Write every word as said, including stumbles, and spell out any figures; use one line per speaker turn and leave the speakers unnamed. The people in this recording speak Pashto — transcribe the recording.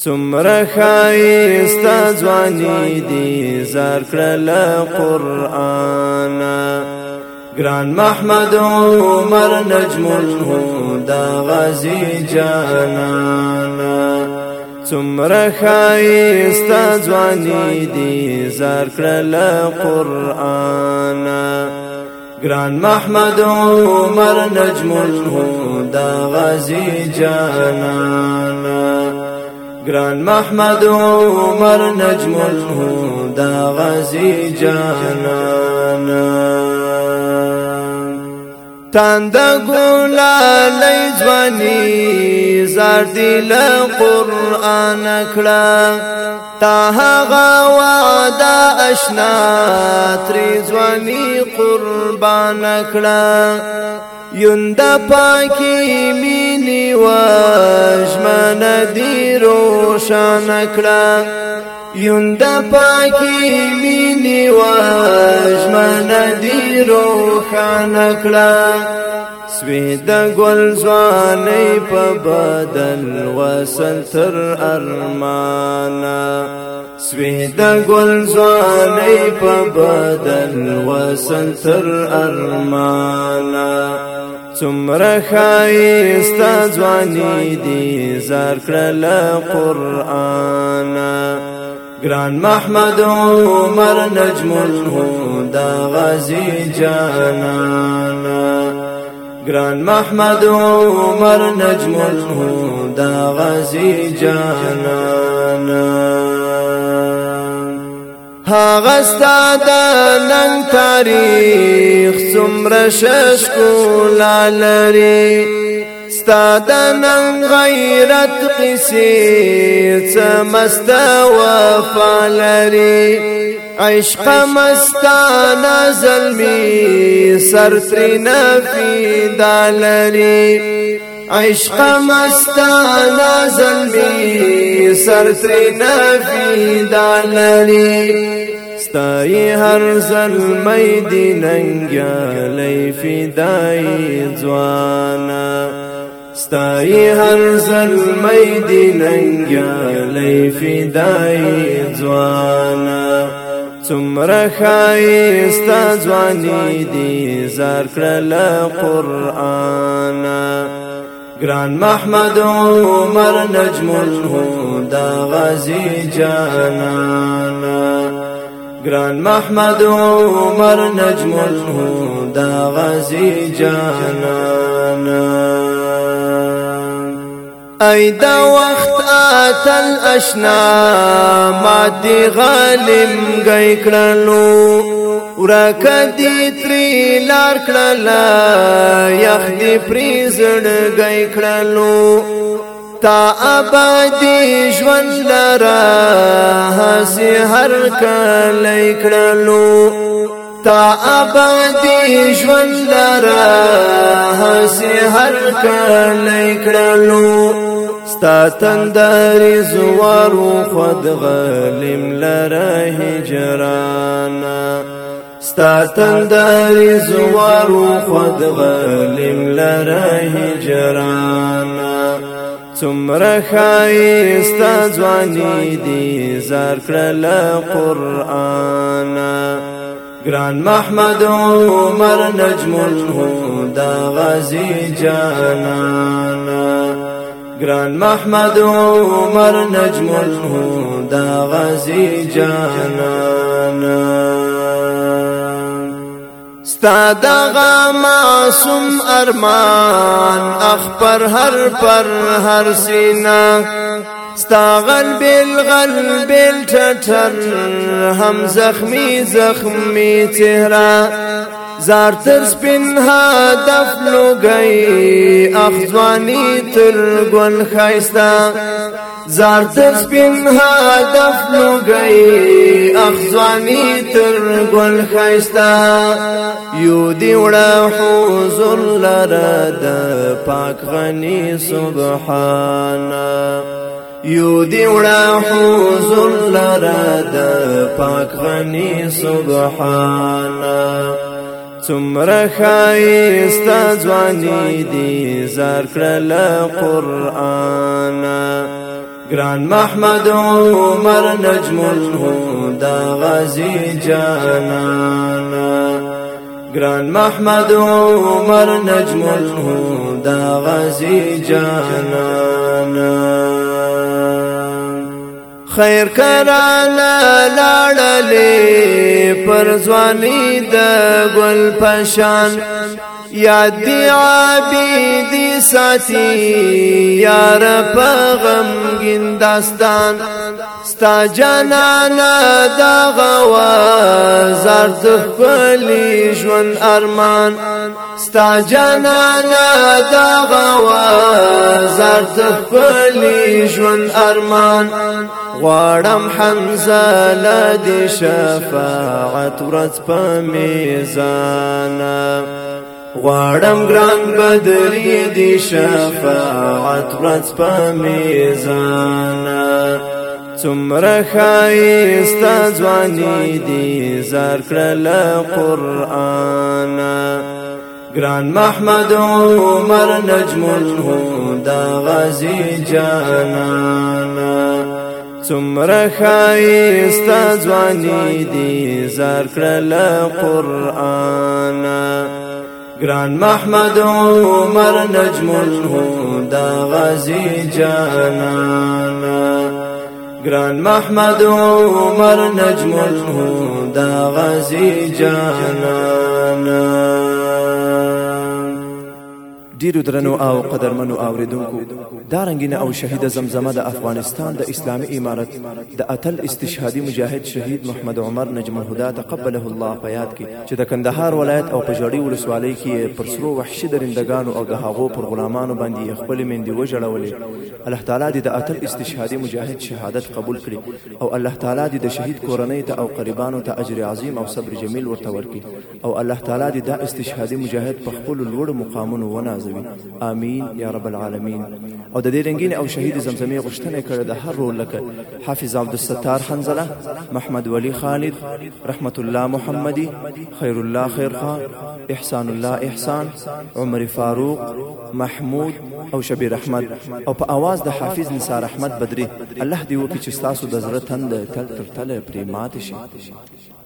څومره ښایسته ځواني دي زار کړل قرآن ګران محمد عمر نجم الهدى غازی جانان څومره ښایسته ځواني دي زار کړل قرآن ګران محمد عمر نجم الهدى غازی جانان ګران محمد عمر نجم الهدى غازی جانان تاند ګلالۍ ځواني زار دی له قرآن کړه تا هغه وعده اشنا ترې ځواني قربان کړه یوند پاکی مینی وژمن دی روشن کړه یوند پاکی مینی وژمن دی روشن کړه سوید گل ځواني په بدل وصل تر ارمانا سوید گل ځواني په بدل وصل تر ارمانا څومره ښایسته ځواني دي زار کړل قرآن ګران محمد عمر نجم الهدى غازی جانان ګران محمد عمر نجم الهدى غازی جانان هغه ستاد نن تاریخ څومره ښکلا لري ستاد نن غیرت قصې څه مست وفا لري عشق مستانه زلمی سر ترنا فیدا لري عشق مستانه زلمی سر ترنا فیدا لري ستای هر زلمی دی ننګیالی فدای ځوانا ستای هر زلمی دی ننګیالی فدای ځوانا څومره ښایسته ځواني دي زار کړل قرآن ګران محمد عمر نجم الهدى غازی جانان ګران محمد عمر نجم الهدى غازی جانان ای دا وخت اتل اشنا مادي غالم گئی کړلو ورکه دی تری لار کړلا یخ دی پریزړ گئی کړلو تا آبادی ژوند لرا هسي هر کله کړلو تا آبادی ژوند لرا هسي هر کله کړلو ستا تندری زوارو خود غلیم لرا هجرانا ستا تندری زوارو خود غلیم لرا هجرانا څومره ښایسته ځواني دي زار کړل قرآن ګران محمد عمر نجم الهدى غازی جانان ګران محمد عمر نجم الهدى غازی جانان ستا دغه معصوم ارمان اخبر هر پر هر سینا ستا غلب الغلب الټټر هم زخمی زخمی چهره زار تر سپین هدف لوګي اخوانی تر ګل خایستا زار تر سپین هدف لوګي اخوانی تر ګل خایستا یو دی وړه حضور لره د پاک غنی سبحانا یو دی وړه حضور لره د پاک غنی سبحانا څومره ښایسته ځواني دي زار کړل قرآن گران محمد عمر نجم الهدى غازی جانانا گران محمد عمر نجم الهدى غازی جانانا خیر کرانا لاړلې پر ځواني د ګل پشان یاد دی عابدی ساتي یار پغم گین داستان ستا جانانا دا غوا زرد خپلی ژوند ارمان ستا جانانا دا غوا زرد خپلی ژوند ارمان غواړم حنزله دی شفاعت ورځ په میزان غواړم ګران بدري دی شفاعت ورځ په میزان څومره ښایسته ځواني دی زار کړل قرآن ګران محمد عمر نجم الهدى غازی جانانا څومره ښایسته ځواني دی زار کړل قرآن گران محمد عمر نجم الهدى غازی جانانا گران محمد عمر نجم الهدى غازی جانانا ډیرو درنو او قدرمنو اوریدونکو دارنګینه او شهید زمزمه د افغانستان د اسلامي امارت د اتل استشهادي مجاهد شهید محمد عمر نجم الهدى تقبله الله په یاد کې چې د کندهار ولایت او پژړی ولسوالۍ کې پر سرو وحشي درندگانو او د هغو پر غلامانو باندې خپل مندي وجړولې الله تعالی دې د اتل استشهادي مجاهد شهادت قبول کړي او الله تعالی دې د شهید کورنۍ ته او قربانو ته اجر عظیم او صبر جمیل ورته ورکړي او الله تعالی دې د استشهادي مجاهد په خپل لوړ مقامونو ونازوي آمین یا رب العالمین او د دې رنگین او شهید زمزمه غشتنه کړه د هر رول لکه حافظ عبد الستار حنزله محمد ولی خالد رحمت الله محمدی خیر الله خیر خان احسان الله احسان عمر فاروق محمود او شبیر احمد او په आवाज د حافظ نثار احمد بدری الله دې وکړي چې تاسو د زړه تند تل تر تل پرې مات شي